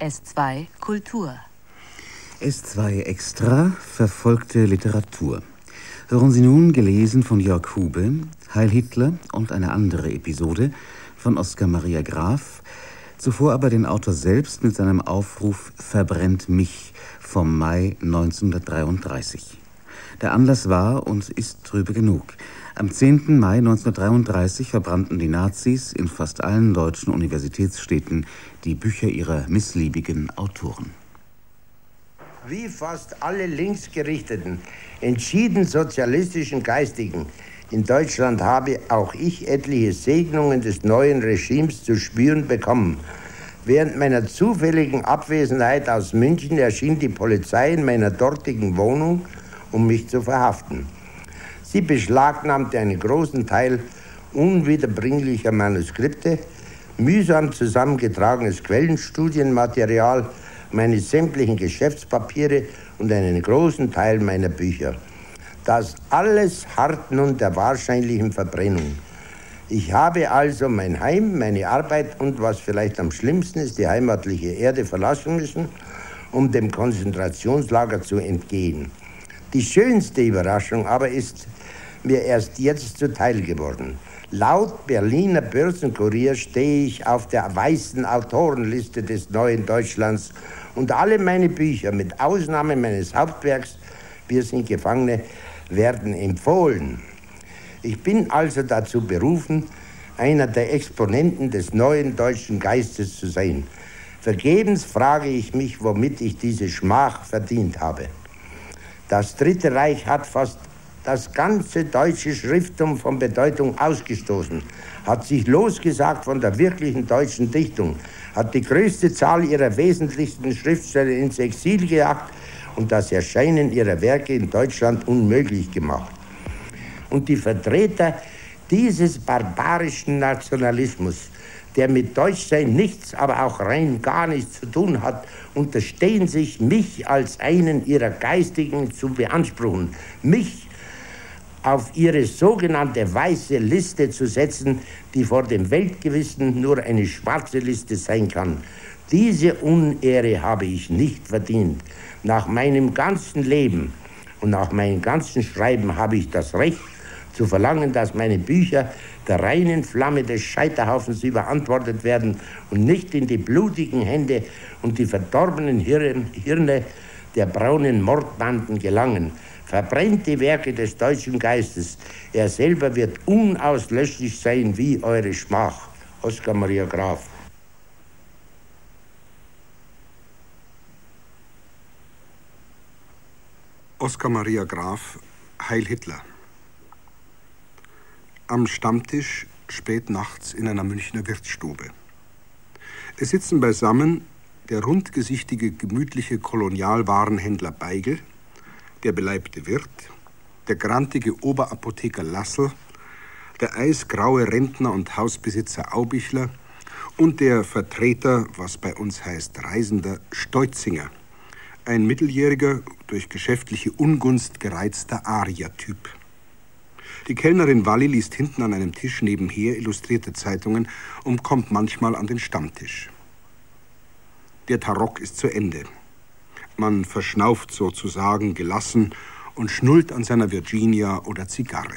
S2 Kultur. S2 Extra verfolgte Literatur. Hören Sie nun, gelesen von Jörg Hube, Heil Hitler und eine andere Episode von Oskar Maria Graf, zuvor aber den Autor selbst mit seinem Aufruf »Verbrennt mich« vom Mai 1933. Der Anlass war und ist trübe genug. Am 10. Mai 1933 verbrannten die Nazis in fast allen deutschen Universitätsstädten die Bücher ihrer missliebigen Autoren. Wie fast alle linksgerichteten, entschieden sozialistischen Geistigen in Deutschland habe auch ich etliche Segnungen des neuen Regimes zu spüren bekommen. Während meiner zufälligen Abwesenheit aus München erschien die Polizei in meiner dortigen Wohnung, um mich zu verhaften. Sie beschlagnahmte einen großen Teil unwiederbringlicher Manuskripte, mühsam zusammengetragenes Quellenstudienmaterial, meine sämtlichen Geschäftspapiere und einen großen Teil meiner Bücher. Das alles harrt nun der wahrscheinlichen Verbrennung. Ich habe also mein Heim, meine Arbeit und, was vielleicht am schlimmsten ist, die heimatliche Erde verlassen müssen, um dem Konzentrationslager zu entgehen. Die schönste Überraschung aber ist mir erst jetzt zuteil geworden. Laut Berliner Börsenkurier stehe ich auf der weißen Autorenliste des neuen Deutschlands und alle meine Bücher, mit Ausnahme meines Hauptwerks Wir sind Gefangene, werden empfohlen. Ich bin also dazu berufen, einer der Exponenten des neuen deutschen Geistes zu sein. Vergebens frage ich mich, womit ich diese Schmach verdient habe. Das Dritte Reich hat fast das ganze deutsche Schrifttum von Bedeutung ausgestoßen, hat sich losgesagt von der wirklichen deutschen Dichtung, hat die größte Zahl ihrer wesentlichsten Schriftsteller ins Exil gejagt und das Erscheinen ihrer Werke in Deutschland unmöglich gemacht. Und die Vertreter dieses barbarischen Nationalismus, der mit Deutschsein nichts, aber auch rein gar nichts zu tun hat, unterstehen sich, mich als einen ihrer Geistigen zu beanspruchen, mich auf ihre sogenannte weiße Liste zu setzen, die vor dem Weltgewissen nur eine schwarze Liste sein kann. Diese Unehre habe ich nicht verdient. Nach meinem ganzen Leben und nach meinem ganzen Schreiben habe ich das Recht zu verlangen, dass meine Bücher der reinen Flamme des Scheiterhaufens überantwortet werden und nicht in die blutigen Hände und die verdorbenen Hirne der braunen Mordbanden gelangen. Verbrennt die Werke des deutschen Geistes. Er selber wird unauslöschlich sein wie eure Schmach. Oskar Maria Graf. Oskar Maria Graf, Heil Hitler. Am Stammtisch spät nachts in einer Münchner Wirtsstube. Es sitzen beisammen der rundgesichtige, gemütliche Kolonialwarenhändler Beigel, der beleibte Wirt, der grantige Oberapotheker Lassel, der eisgraue Rentner und Hausbesitzer Aubichler und der Vertreter, was bei uns heißt Reisender, Steutzinger, ein mitteljähriger, durch geschäftliche Ungunst gereizter Ariertyp. Die Kellnerin Walli liest hinten an einem Tisch nebenher illustrierte Zeitungen und kommt manchmal an den Stammtisch. Der Tarock ist zu Ende. Man verschnauft sozusagen gelassen und schnullt an seiner Virginia oder Zigarre.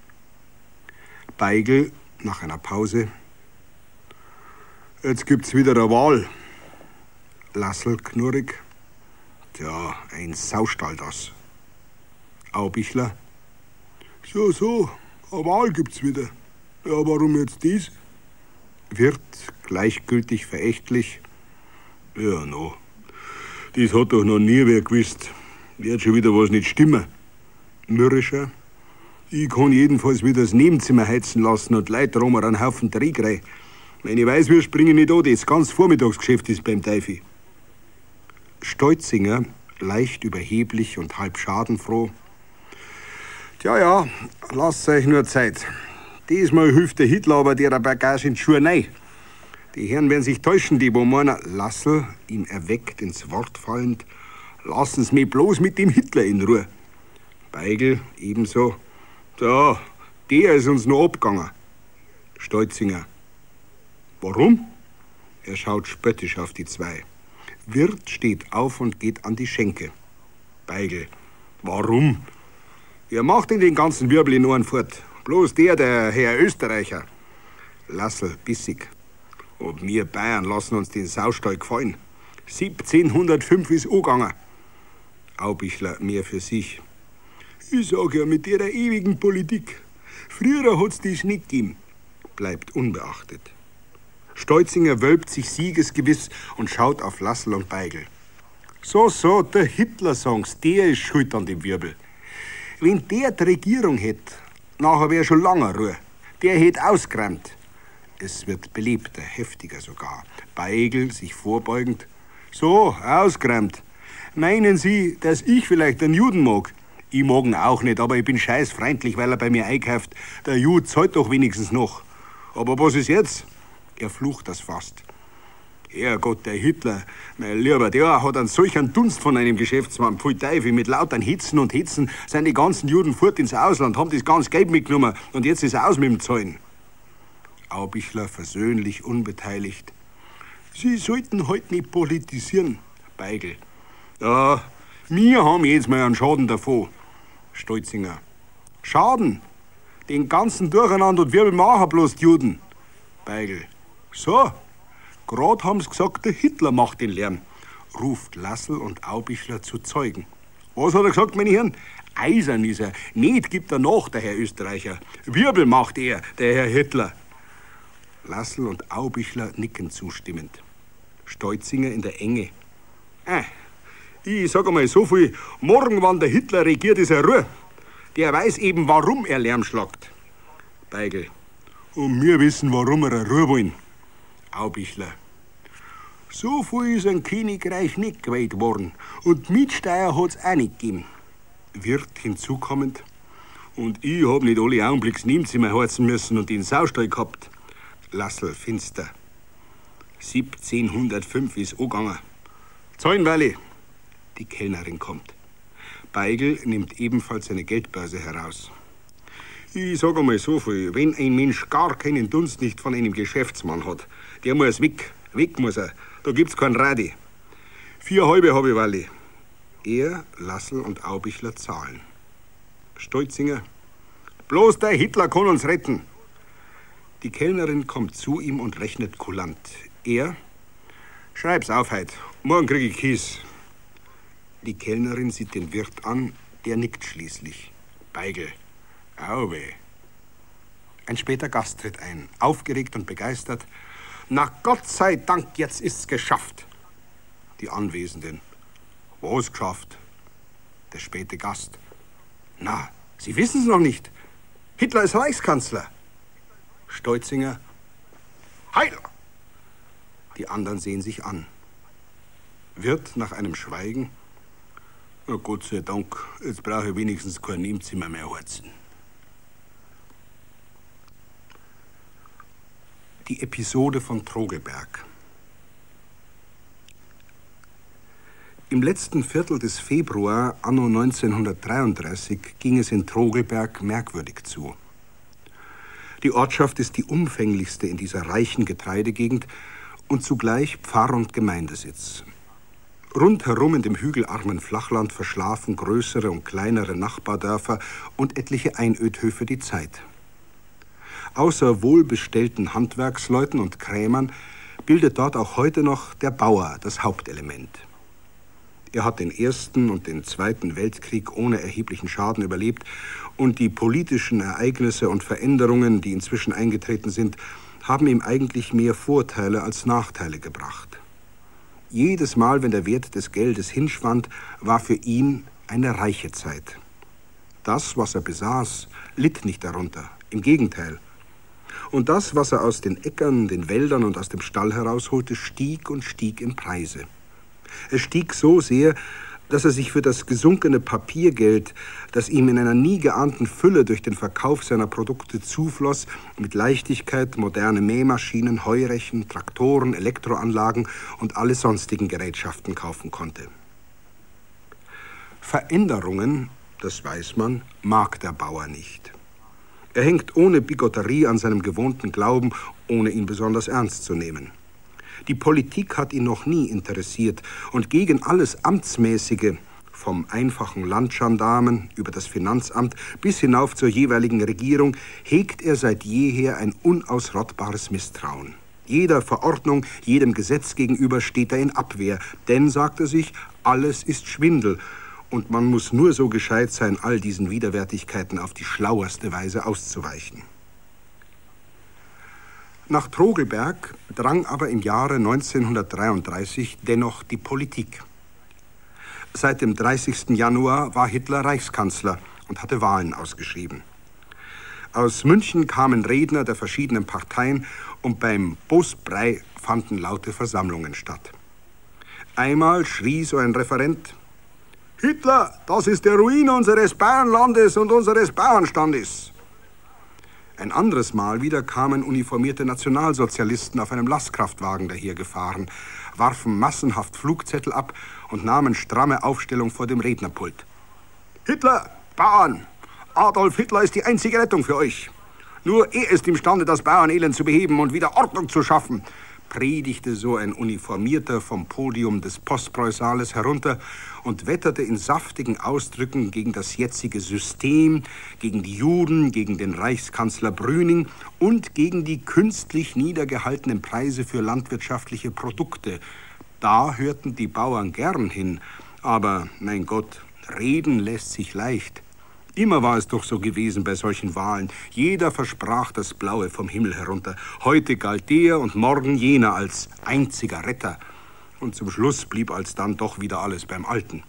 Beigel, nach einer Pause: Jetzt gibt's wieder eine Wahl. Lassel knurrig: Tja, ein Saustall das. Aubichler: So, eine Wahl gibt's wieder. Ja, warum jetzt dies? Wirt, gleichgültig verächtlich: Ja, no. Das hat doch noch nie wer gewusst. Wird schon wieder was nicht stimmen. Mürrischer: Ich kann jedenfalls wieder das Nebenzimmer heizen lassen und Leute rum einen Haufen Dreck rein. Meine Weißwürste bringen nicht an, das ganz Vormittagsgeschäft ist beim Teifi. Steutzinger, leicht überheblich und halb schadenfroh: Ja, lasst euch nur Zeit. Diesmal hilft der Hitler aber der Bagage in die Schuhe rein. Die Herren werden sich täuschen, die wo meiner. Lassel, ihm erweckt ins Wort fallend: Lassen Sie mich bloß mit dem Hitler in Ruhe. Beigel, ebenso: Ja, der ist uns noch abgegangen. Steutzinger: Warum? Er schaut spöttisch auf die zwei. Wirt steht auf und geht an die Schenke. Beigel: Warum? Ihr macht in den ganzen Wirbel in Ohren fort. Bloß der Herr Österreicher. Lassel, bissig: Ob wir Bayern lassen uns den Saustall gefallen. 1705 ist angegangen. Aubichler mehr für sich: Ich sag ja, mit ihrer ewigen Politik. Früher hat's das nicht gegeben. Bleibt unbeachtet. Steutzinger wölbt sich siegesgewiss und schaut auf Lassel und Beigel. So, der Hitler sagt's, der ist schuld an dem Wirbel. Wenn der die Regierung hätt, nachher wär schon lange Ruhe. Der hätt ausgeräumt. Es wird belebter, heftiger sogar. Beigel sich vorbeugend: So, ausgeräumt. Meinen Sie, dass ich vielleicht einen Juden mag? Ich mag ihn auch nicht, aber ich bin scheißfreundlich, weil er bei mir einkauft. Der Jude zahlt doch wenigstens noch. Aber was ist jetzt? Er flucht das fast. Herrgott, der Hitler, mein Lieber, der hat einen solchen Dunst von einem Geschäftsmann. Pfui Teufel, mit lautern Hitzen und Hitzen sind die ganzen Juden fort ins Ausland, haben das ganze Geld mitgenommen und jetzt ist aus mit dem Zahlen. Aubichler versöhnlich, unbeteiligt: Sie sollten heute nicht politisieren. Beigel: Ja, wir haben jetzt mal einen Schaden davon. Steutzinger: Schaden? Den ganzen Durcheinander und Wirbel machen bloß die Juden. Beigel: So, grad haben's gesagt, der Hitler macht den Lärm. Ruft Lassel und Aubichler zu Zeugen. Was hat er gesagt, meine Herren? Eisern ist er. Nicht gibt er nach, der Herr Österreicher. Wirbel macht er, der Herr Hitler. Lassel und Aubichler nicken zustimmend. Steutzinger in der Enge: Ich sag einmal so viel, morgen, wann der Hitler regiert, ist er Ruhe. Der weiß eben, warum er Lärm schlagt. Beigel: Und wir wissen, warum wir Ruhe wollen. Aubichler: So viel ist ein Königreich nicht gewählt worden. Und Mietsteuer hat's auch nicht gegeben. Wirt hinzukommend: Und ich hab nicht alle Augenblicks Nebenzimmer heizen müssen und den Saustall gehabt. Lassel finster: 1705 ist angegangen. Zahlenweile. Die Kellnerin kommt. Beigel nimmt ebenfalls seine Geldbörse heraus. Ich sag einmal so viel, wenn ein Mensch gar keinen Dunst nicht von einem Geschäftsmann hat, der muss weg. Weg muss er. Da gibt's kein Radi. 4 halbe habe ich, Walli. Er, Lassel und Aubichler zahlen. Steutzinger: Bloß der Hitler kann uns retten. Die Kellnerin kommt zu ihm und rechnet kulant. Er: Schreib's auf heut. Morgen krieg ich Kies. Die Kellnerin sieht den Wirt an, der nickt schließlich. Beigel: Auwe. Ein später Gast tritt ein, aufgeregt und begeistert: Na Gott sei Dank, jetzt ist's geschafft. Die Anwesenden: Was geschafft? Der späte Gast: Na, Sie wissen's noch nicht. Hitler ist Reichskanzler. Steutzinger: Heil! Die anderen sehen sich an. Wirt nach einem Schweigen: Na Gott sei Dank, jetzt brauche ich wenigstens kein Nebenzimmer mehr heizen. Die Episode von Trogelberg. Im letzten Viertel des Februar anno 1933 ging es in Trogelberg merkwürdig zu. Die Ortschaft ist die umfänglichste in dieser reichen Getreidegegend und zugleich Pfarr- und Gemeindesitz. Rundherum in dem hügelarmen Flachland verschlafen größere und kleinere Nachbardörfer und etliche Einödhöfe die Zeit. Außer wohlbestellten Handwerksleuten und Krämern bildet dort auch heute noch der Bauer das Hauptelement. Er hat den Ersten und den Zweiten Weltkrieg ohne erheblichen Schaden überlebt und die politischen Ereignisse und Veränderungen, die inzwischen eingetreten sind, haben ihm eigentlich mehr Vorteile als Nachteile gebracht. Jedes Mal, wenn der Wert des Geldes hinschwand, war für ihn eine reiche Zeit. Das, was er besaß, litt nicht darunter, im Gegenteil. Und das, was er aus den Äckern, den Wäldern und aus dem Stall herausholte, stieg und stieg im Preise. Es stieg so sehr, dass er sich für das gesunkene Papiergeld, das ihm in einer nie geahnten Fülle durch den Verkauf seiner Produkte zufloss, mit Leichtigkeit moderne Mähmaschinen, Heurechen, Traktoren, Elektroanlagen und alle sonstigen Gerätschaften kaufen konnte. Veränderungen, das weiß man, mag der Bauer nicht. Er hängt ohne Bigotterie an seinem gewohnten Glauben, ohne ihn besonders ernst zu nehmen. Die Politik hat ihn noch nie interessiert und gegen alles Amtsmäßige, vom einfachen Landgendarmen über das Finanzamt bis hinauf zur jeweiligen Regierung, hegt er seit jeher ein unausrottbares Misstrauen. Jeder Verordnung, jedem Gesetz gegenüber steht er in Abwehr, denn, sagt er sich, alles ist Schwindel und man muss nur so gescheit sein, all diesen Widerwärtigkeiten auf die schlauerste Weise auszuweichen. Nach Trogelberg drang aber im Jahre 1933 dennoch die Politik. Seit dem 30. Januar war Hitler Reichskanzler und hatte Wahlen ausgeschrieben. Aus München kamen Redner der verschiedenen Parteien und beim Bosbrei fanden laute Versammlungen statt. Einmal schrie so ein Referent: Hitler, das ist der Ruin unseres Bayernlandes und unseres Bauernstandes. Ein anderes Mal wieder kamen uniformierte Nationalsozialisten auf einem Lastkraftwagen dahergefahren, warfen massenhaft Flugzettel ab und nahmen stramme Aufstellung vor dem Rednerpult. Hitler, Bauern, Adolf Hitler ist die einzige Rettung für euch. Nur er ist imstande, das Bauernelend zu beheben und wieder Ordnung zu schaffen, predigte so ein Uniformierter vom Podium des Postpreußsaales herunter und wetterte in saftigen Ausdrücken gegen das jetzige System, gegen die Juden, gegen den Reichskanzler Brüning und gegen die künstlich niedergehaltenen Preise für landwirtschaftliche Produkte. Da hörten die Bauern gern hin, aber, mein Gott, reden lässt sich leicht. Immer war es doch so gewesen bei solchen Wahlen. Jeder versprach das Blaue vom Himmel herunter. Heute galt der und morgen jener als einziger Retter. Und zum Schluss blieb alsdann doch wieder alles beim Alten.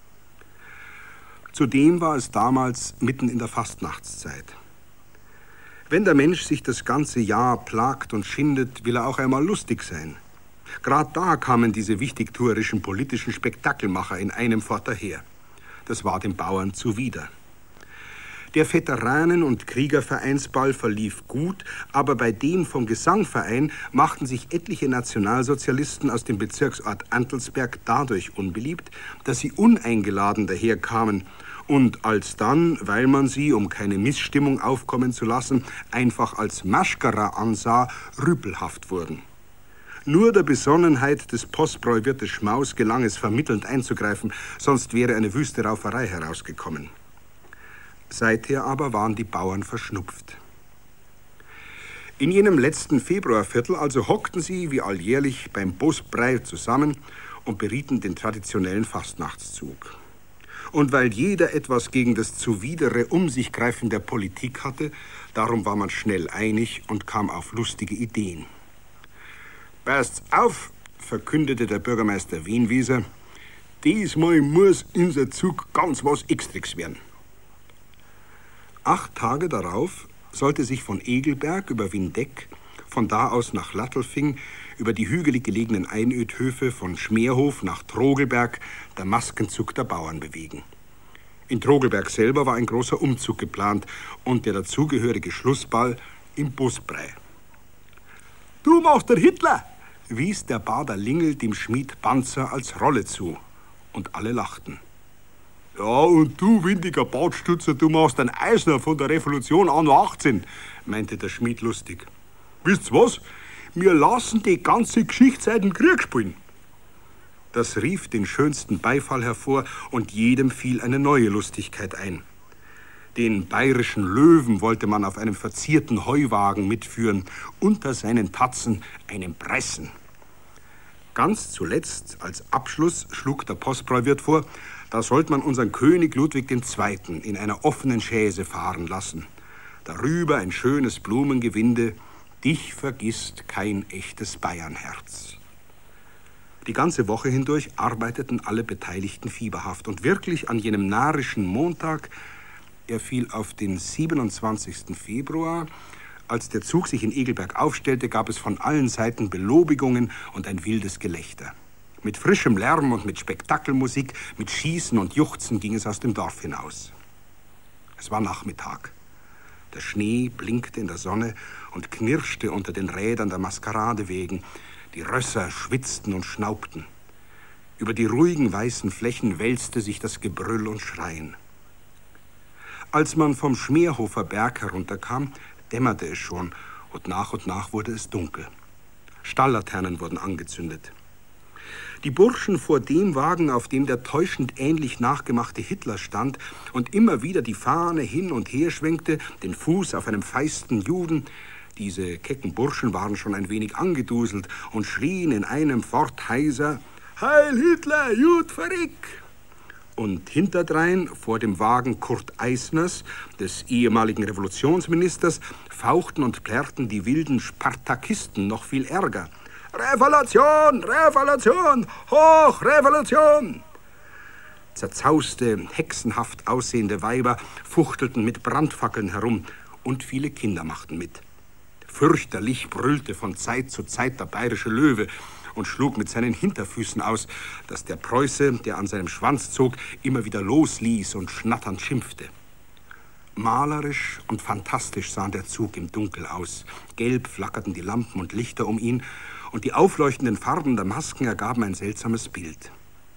Zudem war es damals mitten in der Fastnachtszeit. Wenn der Mensch sich das ganze Jahr plagt und schindet, will er auch einmal lustig sein. Gerade da kamen diese wichtigtuerischen politischen Spektakelmacher in einem fort daher. Das war den Bauern zuwider. Der Veteranen- und Kriegervereinsball verlief gut, aber bei dem vom Gesangverein machten sich etliche Nationalsozialisten aus dem Bezirksort Antelsberg dadurch unbeliebt, dass sie uneingeladen daherkamen und alsdann, weil man sie, um keine Missstimmung aufkommen zu lassen, einfach als Maschkara ansah, rüpelhaft wurden. Nur der Besonnenheit des Postbräuwirtes Schmaus gelang es, vermittelnd einzugreifen, sonst wäre eine wüste Rauferei herausgekommen. Seither aber waren die Bauern verschnupft. In jenem letzten Februarviertel also hockten sie, wie alljährlich, beim Bosbrei zusammen und berieten den traditionellen Fastnachtszug. Und weil jeder etwas gegen das zuwidere Um-sich-Greifen der Politik hatte, darum war man schnell einig und kam auf lustige Ideen. »Passt's auf«, verkündete der Bürgermeister Wienwieser, »diesmal muss unser Zug ganz was Extriges werden.« 8 Tage darauf sollte sich von Egelberg über Windeck, von da aus nach Lattelfing, über die hügelig gelegenen Einödhöfe von Schmeerhof nach Trogelberg der Maskenzug der Bauern bewegen. In Trogelberg selber war ein großer Umzug geplant und der dazugehörige Schlussball im Bosbrei. »Du machst der Hitler«, wies der Bader Lingel dem Schmied Banzer als Rolle zu. Und alle lachten. »Ja, und du, windiger Bartstutzer, du machst den Eisner von der Revolution anno 18«, meinte der Schmied lustig. »Wisst's was? Wir lassen die ganze Geschichte seit dem Krieg spielen.« Das rief den schönsten Beifall hervor und jedem fiel eine neue Lustigkeit ein. Den bayerischen Löwen wollte man auf einem verzierten Heuwagen mitführen, unter seinen Tatzen einen Pressen. Ganz zuletzt, als Abschluss, schlug der Postbräuwirt vor, da sollte man unseren König Ludwig II. In einer offenen Chaise fahren lassen. Darüber ein schönes Blumengewinde, dich vergisst kein echtes Bayernherz. Die ganze Woche hindurch arbeiteten alle Beteiligten fieberhaft und wirklich an jenem narrischen Montag, er fiel auf den 27. Februar, als der Zug sich in Egelberg aufstellte, gab es von allen Seiten Belobigungen und ein wildes Gelächter. Mit frischem Lärm und mit Spektakelmusik, mit Schießen und Juchzen ging es aus dem Dorf hinaus. Es war Nachmittag. Der Schnee blinkte in der Sonne und knirschte unter den Rädern der Maskeradewegen. Die Rösser schwitzten und schnaubten. Über die ruhigen weißen Flächen wälzte sich das Gebrüll und Schreien. Als man vom Schmeerhofer Berg herunterkam, dämmerte es schon und nach wurde es dunkel. Stalllaternen wurden angezündet. Die Burschen vor dem Wagen, auf dem der täuschend ähnlich nachgemachte Hitler stand und immer wieder die Fahne hin und her schwenkte, den Fuß auf einem feisten Juden. Diese kecken Burschen waren schon ein wenig angeduselt und schrien in einem fort heiser: Heil Hitler, Jud verrick! Und hinterdrein, vor dem Wagen Kurt Eisners, des ehemaligen Revolutionsministers, fauchten und plärrten die wilden Spartakisten noch viel ärger. Revolution, Revolution, hoch, Revolution! Zerzauste, hexenhaft aussehende Weiber fuchtelten mit Brandfackeln herum und viele Kinder machten mit. Fürchterlich brüllte von Zeit zu Zeit der bayerische Löwe und schlug mit seinen Hinterfüßen aus, dass der Preuße, der an seinem Schwanz zog, immer wieder losließ und schnatternd schimpfte. Malerisch und fantastisch sah der Zug im Dunkel aus. Gelb flackerten die Lampen und Lichter um ihn, und die aufleuchtenden Farben der Masken ergaben ein seltsames Bild.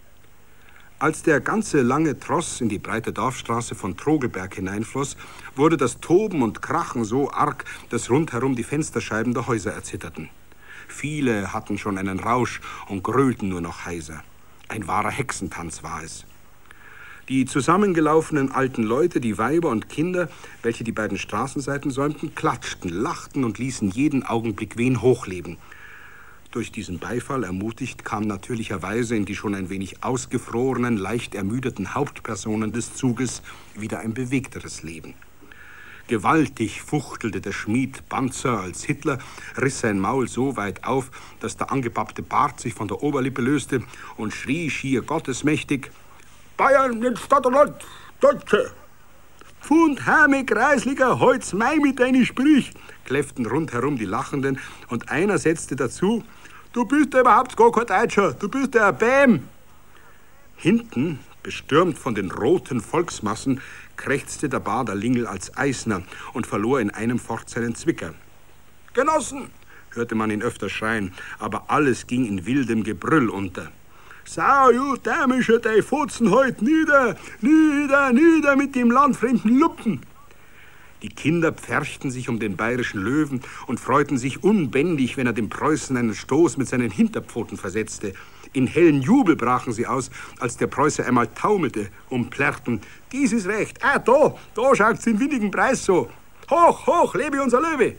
Als der ganze lange Tross in die breite Dorfstraße von Trogelberg hineinfloss, wurde das Toben und Krachen so arg, dass rundherum die Fensterscheiben der Häuser erzitterten. Viele hatten schon einen Rausch und grölten nur noch heiser. Ein wahrer Hexentanz war es. Die zusammengelaufenen alten Leute, die Weiber und Kinder, welche die beiden Straßenseiten säumten, klatschten, lachten und ließen jeden Augenblick wen hochleben. Durch diesen Beifall ermutigt kam natürlicherweise in die schon ein wenig ausgefrorenen, leicht ermüdeten Hauptpersonen des Zuges wieder ein bewegteres Leben. Gewaltig fuchtelte der Schmied Banzer als Hitler, riss sein Maul so weit auf, dass der angepappte Bart sich von der Oberlippe löste und schrie schier gottesmächtig: Bayern in Stadt und Land, Deutsche! Pfund, Herme, Kreisliger, Holz, Mai mit deine Sprich, kläfften rundherum die Lachenden, und einer setzte dazu: Du bist ja überhaupt gar kein Deutscher, du bist ja ein Bäm. Hinten, bestürmt von den roten Volksmassen, krächzte der Baderlingel als Eisner und verlor in einem fort seinen Zwicker. Genossen, hörte man ihn öfter schreien, aber alles ging in wildem Gebrüll unter. Sau, ju dämische, dei Fotzen heut nieder, nieder, nieder mit dem landfremden Luppen. Die Kinder pferchten sich um den bayerischen Löwen und freuten sich unbändig, wenn er dem Preußen einen Stoß mit seinen Hinterpfoten versetzte. In hellen Jubel brachen sie aus, als der Preuße einmal taumelte und plärrten: Dies ist recht, da schaut's den windigen Preis so. Hoch, hoch, lebe unser Löwe!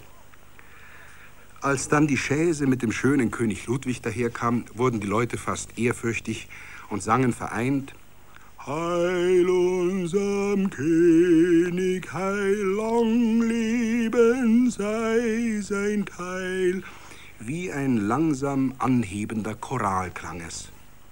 Als dann die Chaise mit dem schönen König Ludwig daherkam, wurden die Leute fast ehrfürchtig und sangen vereint: Heil unserem König, heil, lang leben sei sein Teil. Wie ein langsam anhebender Choral klang es.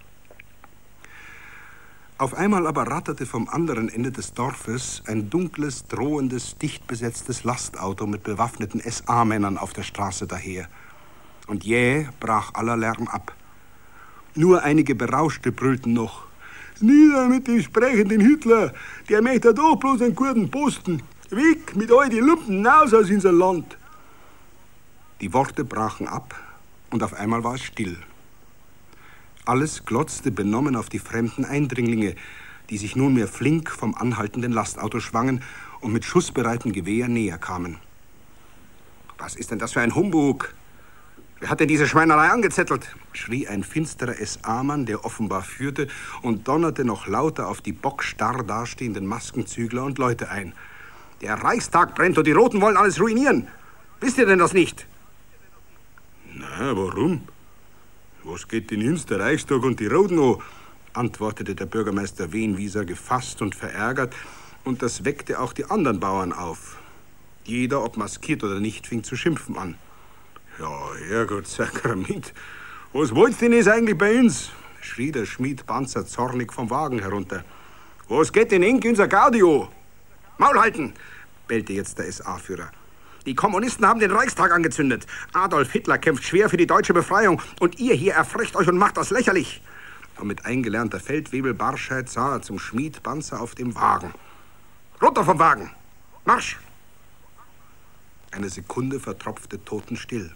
Auf einmal aber ratterte vom anderen Ende des Dorfes ein dunkles, drohendes, dicht besetztes Lastauto mit bewaffneten SA-Männern auf der Straße daher. Und jäh brach aller Lärm ab. Nur einige Berauschte brüllten noch: Nieder mit dem sprechenden Hitler, der möchte doch bloß einen guten Posten. Weg mit all die Lumpen, raus aus unser Land. Die Worte brachen ab und auf einmal war es still. Alles glotzte benommen auf die fremden Eindringlinge, die sich nunmehr flink vom anhaltenden Lastauto schwangen und mit schussbereiten Gewehren näher kamen. Was ist denn das für ein Humbug? Wer hat denn diese Schweinerei angezettelt? Schrie ein finsterer SA-Mann, der offenbar führte, und donnerte noch lauter auf die bockstarr dastehenden Maskenzügler und Leute ein. Der Reichstag brennt und die Roten wollen alles ruinieren. Wisst ihr denn das nicht? Na, warum? Was geht denn uns der Reichstag und die Roten an? Antwortete der Bürgermeister Wenwieser gefasst und verärgert, und das weckte auch die anderen Bauern auf. Jeder, ob maskiert oder nicht, fing zu schimpfen an. Ja, Herrgott, Sakrament, was wollt denn jetzt eigentlich bei uns? Schrie der Schmied Banzer zornig vom Wagen herunter. Was geht denn eng unser Gaudio? Maul halten, bellte jetzt der SA-Führer. Die Kommunisten haben den Reichstag angezündet. Adolf Hitler kämpft schwer für die deutsche Befreiung und ihr hier erfrecht euch und macht das lächerlich. Und mit eingelernter Feldwebel-Barschheit sah er zum Schmied Banzer auf dem Wagen. Runter vom Wagen! Marsch! Eine Sekunde vertropfte totenstill.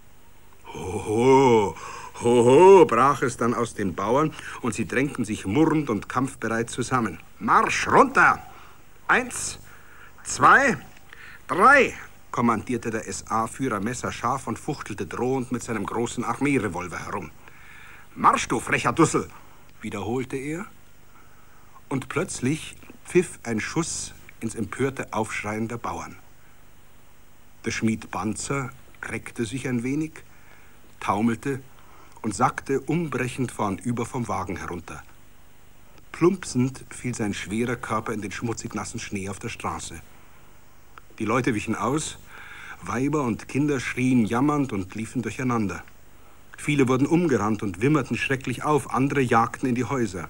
Hoho, hoho, brach es dann aus den Bauern und sie drängten sich murrend und kampfbereit zusammen. Marsch runter! 1, 2, 3, kommandierte der SA-Führer messerscharf und fuchtelte drohend mit seinem großen Armeerevolver herum. »Marsch, du frecher Dussel«, wiederholte er. Und plötzlich pfiff ein Schuss ins empörte Aufschreien der Bauern. Der Schmied Banzer reckte sich ein wenig, taumelte und sackte umbrechend vornüber vom Wagen herunter. Plumpsend fiel sein schwerer Körper in den schmutzig nassen Schnee auf der Straße. Die Leute wichen aus, Weiber und Kinder schrien jammernd und liefen durcheinander. Viele wurden umgerannt und wimmerten schrecklich auf, andere jagten in die Häuser.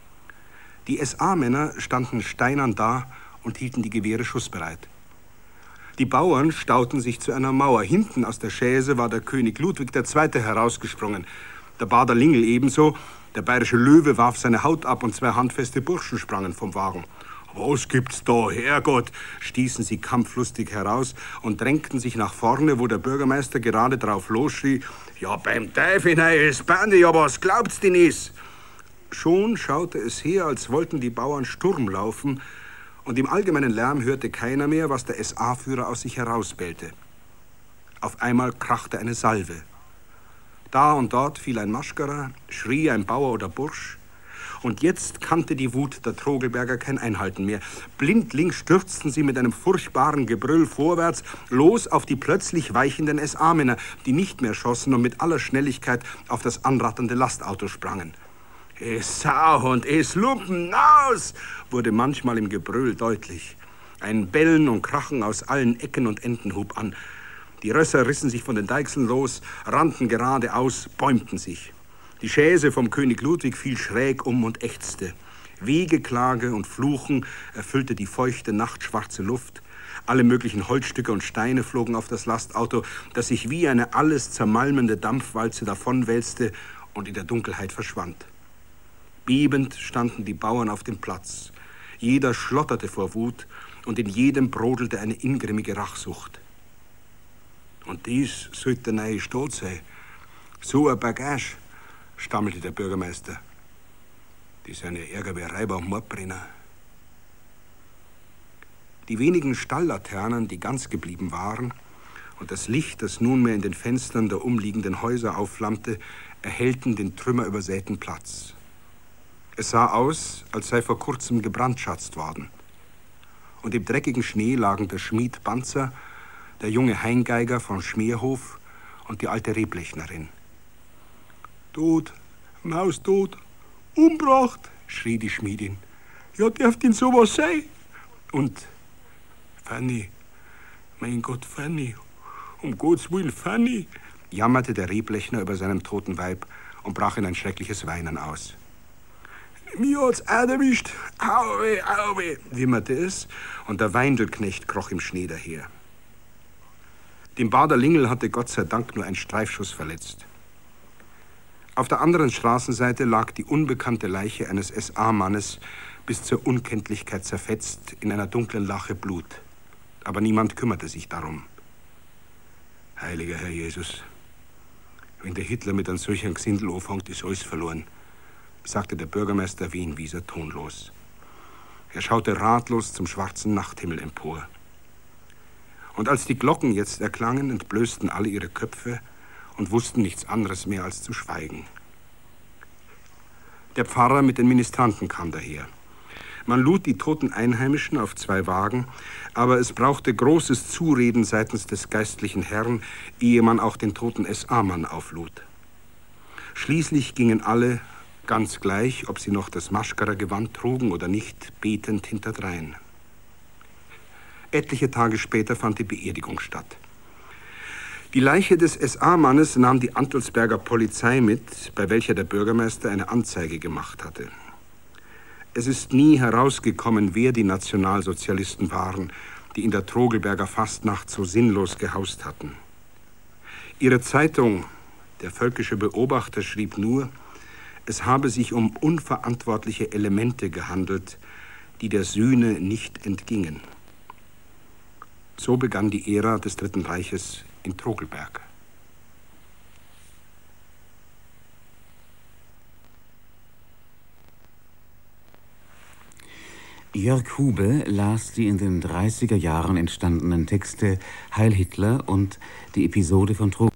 Die SA-Männer standen steinern da und hielten die Gewehre schussbereit. Die Bauern stauten sich zu einer Mauer. Hinten aus der Chaise war der König Ludwig II. Herausgesprungen. Der Bader Lingel ebenso. Der bayerische Löwe warf seine Haut ab und 2 handfeste Burschen sprangen vom Wagen. »Was gibt's da, Herrgott?« stießen sie kampflustig heraus und drängten sich nach vorne, wo der Bürgermeister gerade drauf losschrie: »Ja, beim Teufel, neues Bande, ja, was glaubt's denn is?« Schon schaute es her, als wollten die Bauern Sturm laufen, und im allgemeinen Lärm hörte keiner mehr, was der SA-Führer aus sich herausbellte. Auf einmal krachte eine Salve. Da und dort fiel ein Maschkerer, schrie ein Bauer oder Bursch. Und jetzt kannte die Wut der Trogelberger kein Einhalten mehr. Blindlings stürzten sie mit einem furchtbaren Gebrüll vorwärts, los auf die plötzlich weichenden SA-Männer, die nicht mehr schossen und mit aller Schnelligkeit auf das anratternde Lastauto sprangen. »Es Sauhund, es Lumpen, aus!« wurde manchmal im Gebrüll deutlich. Ein Bellen und Krachen aus allen Ecken und Enden hub an. Die Rösser rissen sich von den Deichseln los, rannten geradeaus, bäumten sich. Die Chaise vom König Ludwig fiel schräg um und ächzte. Wehgeklage und Fluchen erfüllte die feuchte, nachtschwarze Luft. Alle möglichen Holzstücke und Steine flogen auf das Lastauto, das sich wie eine alles zermalmende Dampfwalze davonwälzte und in der Dunkelheit verschwand. Bebend standen die Bauern auf dem Platz. Jeder schlotterte vor Wut und in jedem brodelte eine ingrimmige Rachsucht. »Und dies sollte der neue Staat sein. So ein Bagage«, stammelte der Bürgermeister. »Die sind ja ärger wie Räuber und Mordbrenner.« Die wenigen Stalllaternen, die ganz geblieben waren, und das Licht, das nunmehr in den Fenstern der umliegenden Häuser aufflammte, erhellten den trümmerübersäten Platz. Es sah aus, als sei vor kurzem gebrandschatzt worden. Und im dreckigen Schnee lagen der Schmied Banzer, der junge Heingeiger von Schmierhof und die alte Reblechnerin. »Tot, Maustot, umbracht«, schrie die Schmiedin. »Ja, darf denn sowas sein?« Und »Fanny, mein Gott, Fanny, um Gottes Willen, Fanny«, jammerte der Reblechner über seinem toten Weib und brach in ein schreckliches Weinen aus. »Mir hat's auch erwischt, auwe, auwe«, wimmerte es, und der Weindelknecht kroch im Schnee daher. Den Bader Lingel hatte Gott sei Dank nur ein Streifschuss verletzt. Auf der anderen Straßenseite lag die unbekannte Leiche eines SA-Mannes bis zur Unkenntlichkeit zerfetzt in einer dunklen Lache Blut. Aber niemand kümmerte sich darum. Heiliger Herr Jesus, wenn der Hitler mit einem solchen Gesindel anfängt, ist alles verloren, sagte der Bürgermeister Wienwieser tonlos. Er schaute ratlos zum schwarzen Nachthimmel empor. Und als die Glocken jetzt erklangen, entblößten alle ihre Köpfe und wussten nichts anderes mehr als zu schweigen. Der Pfarrer mit den Ministranten kam daher. Man lud die toten Einheimischen auf 2 Wagen, aber es brauchte großes Zureden seitens des geistlichen Herrn, ehe man auch den toten SA-Mann auflud. Schließlich gingen alle, ganz gleich, ob sie noch das Maschkara-Gewand trugen oder nicht, betend hinterdrein. Etliche Tage später fand die Beerdigung statt. Die Leiche des SA-Mannes nahm die Antelsberger Polizei mit, bei welcher der Bürgermeister eine Anzeige gemacht hatte. Es ist nie herausgekommen, wer die Nationalsozialisten waren, die in der Trogelberger Fastnacht so sinnlos gehaust hatten. Ihre Zeitung, der Völkische Beobachter, schrieb nur, es habe sich um unverantwortliche Elemente gehandelt, die der Sühne nicht entgingen. So begann die Ära des Dritten Reiches in Trogelberg. Jörg Hube las die in den 30er Jahren entstandenen Texte Heil Hitler und die Episode von